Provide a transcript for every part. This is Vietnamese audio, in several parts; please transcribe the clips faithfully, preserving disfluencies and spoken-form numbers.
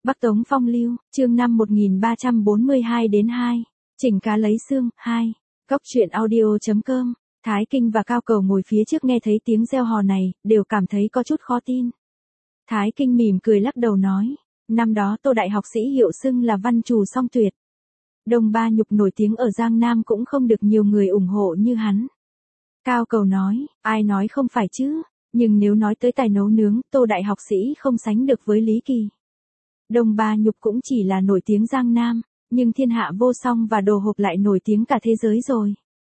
Bắc Tống Phong Lưu, chương năm một nghìn ba trăm bốn mươi hai đến hai. Chỉnh cá lấy xương, hai. Góc truyện audio chấm com. Thái Kinh và Cao Cầu ngồi phía trước nghe thấy tiếng reo hò này, đều cảm thấy có chút khó tin. Thái Kinh mỉm cười lắc đầu nói, năm đó Tô đại học sĩ hiệu xưng là văn trù song tuyệt. Đông Ba Nhục nổi tiếng ở Giang Nam cũng không được nhiều người ủng hộ như hắn. Cao Cầu nói, ai nói không phải chứ, nhưng nếu nói tới tài nấu nướng, Tô đại học sĩ không sánh được với Lý Kỳ. Đông Ba Nhục cũng chỉ là nổi tiếng Giang Nam, nhưng thiên hạ vô song và đồ hộp lại nổi tiếng cả thế giới rồi.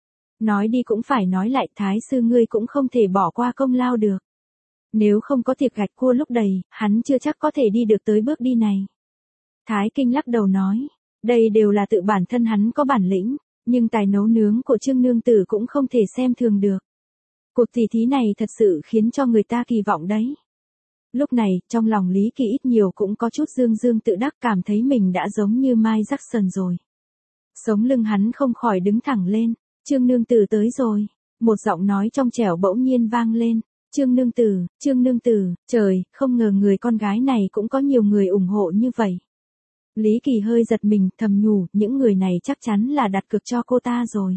Nói đi cũng phải nói lại, Thái sư ngươi cũng không thể bỏ qua công lao được. Nếu không có thiệp gạch cua lúc đầy, hắn chưa chắc có thể đi được tới bước đi này. Thái Kinh lắc đầu nói, đây đều là tự bản thân hắn có bản lĩnh, nhưng tài nấu nướng của Trương nương tử cũng không thể xem thường được. Cuộc tỷ thí này thật sự khiến cho người ta kỳ vọng đấy. Lúc này, trong lòng Lý Kỳ ít nhiều cũng có chút dương dương tự đắc, cảm thấy mình đã giống như Mai Jackson rồi. Sống lưng hắn không khỏi đứng thẳng lên, Trương nương tử tới rồi. Một giọng nói trong trẻo bỗng nhiên vang lên, Trương nương tử, Trương nương tử, trời, không ngờ người con gái này cũng có nhiều người ủng hộ như vậy. Lý Kỳ hơi giật mình, thầm nhủ, những người này chắc chắn là đặt cược cho cô ta rồi.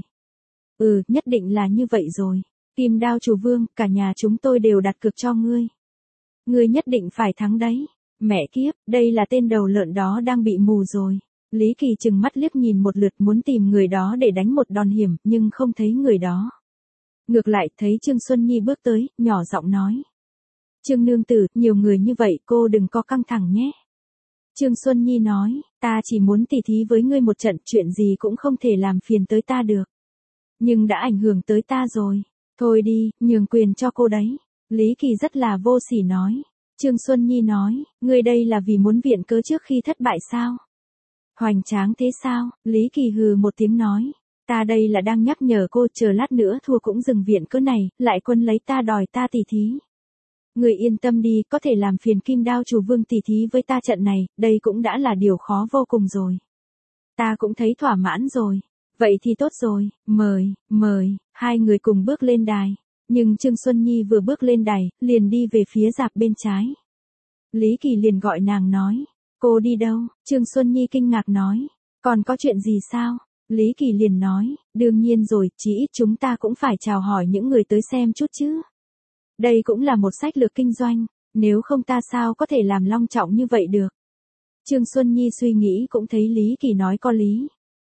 Ừ, nhất định là như vậy rồi. Kim Đao chủ vương, cả nhà chúng tôi đều đặt cược cho ngươi. Ngươi nhất định phải thắng đấy. Mẹ kiếp, đây là tên đầu lợn đó đang bị mù rồi. Lý Kỳ trừng mắt liếc nhìn một lượt, muốn tìm người đó để đánh một đòn hiểm, nhưng không thấy người đó. Ngược lại thấy Trương Xuân Nhi bước tới, nhỏ giọng nói. Trương nương tử, nhiều người như vậy, cô đừng có căng thẳng nhé. Trương Xuân Nhi nói, ta chỉ muốn tỉ thí với ngươi một trận, chuyện gì cũng không thể làm phiền tới ta được. Nhưng đã ảnh hưởng tới ta rồi. Thôi đi, nhường quyền cho cô đấy. Lý Kỳ rất là vô sỉ nói. Trương Xuân Nhi nói, ngươi đây là vì muốn viện cớ trước khi thất bại sao? Hoành tráng thế sao? Lý Kỳ hừ một tiếng nói. Ta đây là đang nhắc nhở cô, chờ lát nữa thua cũng dừng viện cớ này, lại quân lấy ta đòi ta tỉ thí. Người yên tâm đi, có thể làm phiền Kim Đao chủ vương tỉ thí với ta trận này, đây cũng đã là điều khó vô cùng rồi. Ta cũng thấy thỏa mãn rồi. Vậy thì tốt rồi, mời, mời, hai người cùng bước lên đài. Nhưng Trương Xuân Nhi vừa bước lên đài, liền đi về phía rạp bên trái. Lý Kỳ liền gọi nàng nói, cô đi đâu? Trương Xuân Nhi kinh ngạc nói, còn có chuyện gì sao? Lý Kỳ liền nói, đương nhiên rồi, chí ít chúng ta cũng phải chào hỏi những người tới xem chút chứ. Đây cũng là một sách lược kinh doanh, nếu không ta sao có thể làm long trọng như vậy được. Trương Xuân Nhi suy nghĩ cũng thấy Lý Kỳ nói có lý.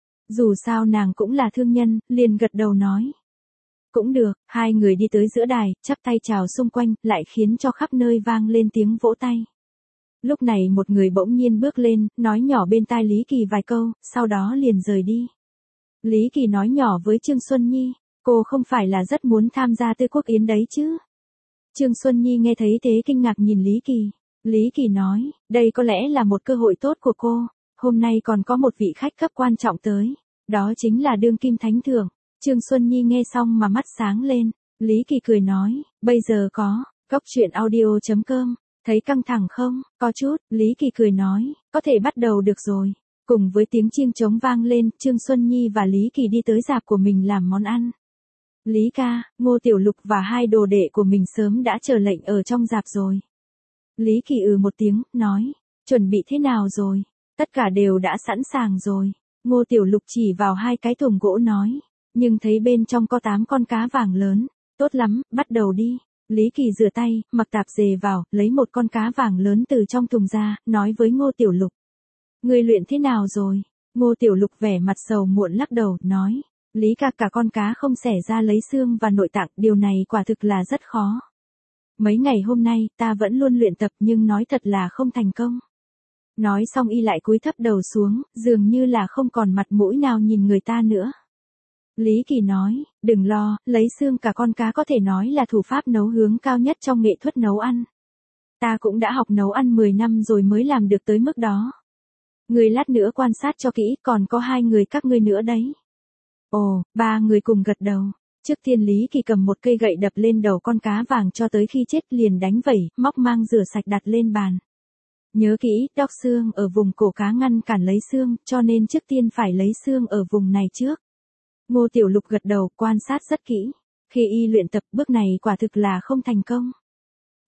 Dù sao nàng cũng là thương nhân, liền gật đầu nói. Cũng được, hai người đi tới giữa đài, chắp tay chào xung quanh, lại khiến cho khắp nơi vang lên tiếng vỗ tay. Lúc này một người bỗng nhiên bước lên, nói nhỏ bên tai Lý Kỳ vài câu, sau đó liền rời đi. Lý Kỳ nói nhỏ với Trương Xuân Nhi, cô không phải là rất muốn tham gia Tư Quốc Yến đấy chứ? Trương Xuân Nhi nghe thấy thế kinh ngạc nhìn Lý Kỳ. Lý Kỳ nói, đây có lẽ là một cơ hội tốt của cô, hôm nay còn có một vị khách cấp quan trọng tới, đó chính là đương kim thánh thượng. Trương Xuân Nhi nghe xong mà mắt sáng lên, Lý Kỳ cười nói, bây giờ có, góc truyện audio chấm com, thấy căng thẳng không? Có chút, Lý Kỳ cười nói, có thể bắt đầu được rồi. Cùng với tiếng chiêng trống vang lên, Trương Xuân Nhi và Lý Kỳ đi tới rạp của mình làm món ăn. Lý ca, Ngô Tiểu Lục và hai đồ đệ của mình sớm đã chờ lệnh ở trong rạp rồi. Lý Kỳ ừ một tiếng, nói, chuẩn bị thế nào rồi? Tất cả đều đã sẵn sàng rồi. Ngô Tiểu Lục chỉ vào hai cái thùng gỗ nói, nhưng thấy bên trong có tám con cá vàng lớn, tốt lắm, bắt đầu đi. Lý Kỳ rửa tay, mặc tạp dề vào, lấy một con cá vàng lớn từ trong thùng ra, nói với Ngô Tiểu Lục. Ngươi luyện thế nào rồi? Ngô Tiểu Lục vẻ mặt sầu muộn lắc đầu, nói, Lý ca, cả con cá không xẻ ra lấy xương và nội tạng, điều này quả thực là rất khó. Mấy ngày hôm nay, ta vẫn luôn luyện tập nhưng nói thật là không thành công. Nói xong y lại cúi thấp đầu xuống, dường như là không còn mặt mũi nào nhìn người ta nữa. Lý Kỳ nói, đừng lo, lấy xương cả con cá có thể nói là thủ pháp nấu hướng cao nhất trong nghệ thuật nấu ăn. Ta cũng đã học nấu ăn mười năm rồi mới làm được tới mức đó. Người lát nữa quan sát cho kỹ, còn có hai người các ngươi nữa đấy. Ồ, ba người cùng gật đầu. Trước tiên Lý Kỳ cầm một cây gậy đập lên đầu con cá vàng cho tới khi chết, liền đánh vẩy, móc mang rửa sạch đặt lên bàn. Nhớ kỹ, đóc xương ở vùng cổ cá ngăn cản lấy xương, cho nên trước tiên phải lấy xương ở vùng này trước. Ngô Tiểu Lục gật đầu, quan sát rất kỹ. Khi y luyện tập, bước này quả thực là không thành công.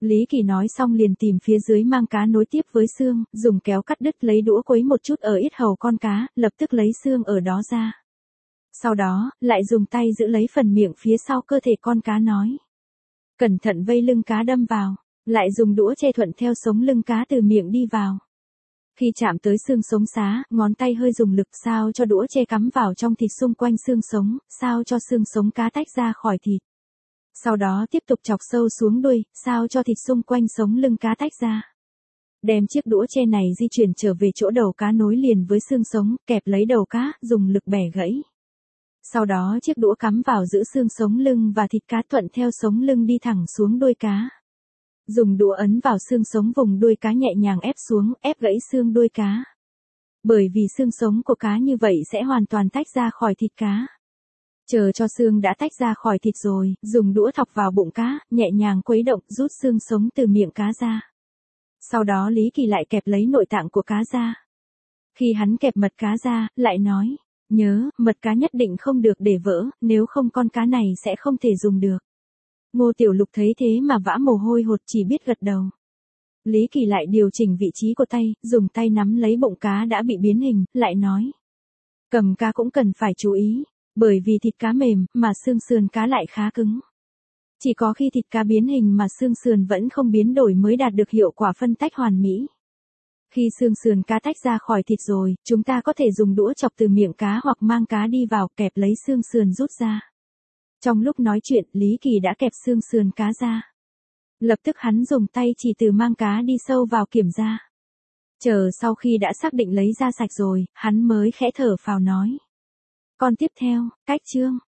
Lý Kỳ nói xong liền tìm phía dưới mang cá nối tiếp với xương, dùng kéo cắt đứt lấy đũa quấy một chút ở yết hầu con cá, lập tức lấy xương ở đó ra. Sau đó, lại dùng tay giữ lấy phần miệng phía sau cơ thể con cá nói. Cẩn thận vây lưng cá đâm vào, lại dùng đũa che thuận theo sống lưng cá từ miệng đi vào. Khi chạm tới xương sống xá, ngón tay hơi dùng lực sao cho đũa che cắm vào trong thịt xung quanh xương sống, sao cho xương sống cá tách ra khỏi thịt. Sau đó tiếp tục chọc sâu xuống đuôi, sao cho thịt xung quanh sống lưng cá tách ra. Đem chiếc đũa che này di chuyển trở về chỗ đầu cá nối liền với xương sống, kẹp lấy đầu cá, dùng lực bẻ gãy. Sau đó chiếc đũa cắm vào giữa xương sống lưng và thịt cá thuận theo sống lưng đi thẳng xuống đuôi cá. Dùng đũa ấn vào xương sống vùng đuôi cá nhẹ nhàng ép xuống, ép gãy xương đuôi cá. Bởi vì xương sống của cá như vậy sẽ hoàn toàn tách ra khỏi thịt cá. Chờ cho xương đã tách ra khỏi thịt rồi, dùng đũa thọc vào bụng cá, nhẹ nhàng khuấy động, rút xương sống từ miệng cá ra. Sau đó Lý Kỳ lại kẹp lấy nội tạng của cá ra. Khi hắn kẹp mật cá ra, lại nói, nhớ, mật cá nhất định không được để vỡ, nếu không con cá này sẽ không thể dùng được. Ngô Tiểu Lục thấy thế mà vã mồ hôi hột, chỉ biết gật đầu. Lý Kỳ lại điều chỉnh vị trí của tay, dùng tay nắm lấy bụng cá đã bị biến hình, lại nói. Cầm cá cũng cần phải chú ý, bởi vì thịt cá mềm, mà xương sườn cá lại khá cứng. Chỉ có khi thịt cá biến hình mà xương sườn vẫn không biến đổi mới đạt được hiệu quả phân tách hoàn mỹ. Khi xương sườn cá tách ra khỏi thịt rồi, chúng ta có thể dùng đũa chọc từ miệng cá hoặc mang cá đi vào, kẹp lấy xương sườn rút ra. Trong lúc nói chuyện, Lý Kỳ đã kẹp xương sườn cá ra. Lập tức hắn dùng tay chỉ từ mang cá đi sâu vào kiểm ra. Chờ sau khi đã xác định lấy ra sạch rồi, hắn mới khẽ thở phào nói. Con tiếp theo, cách chương.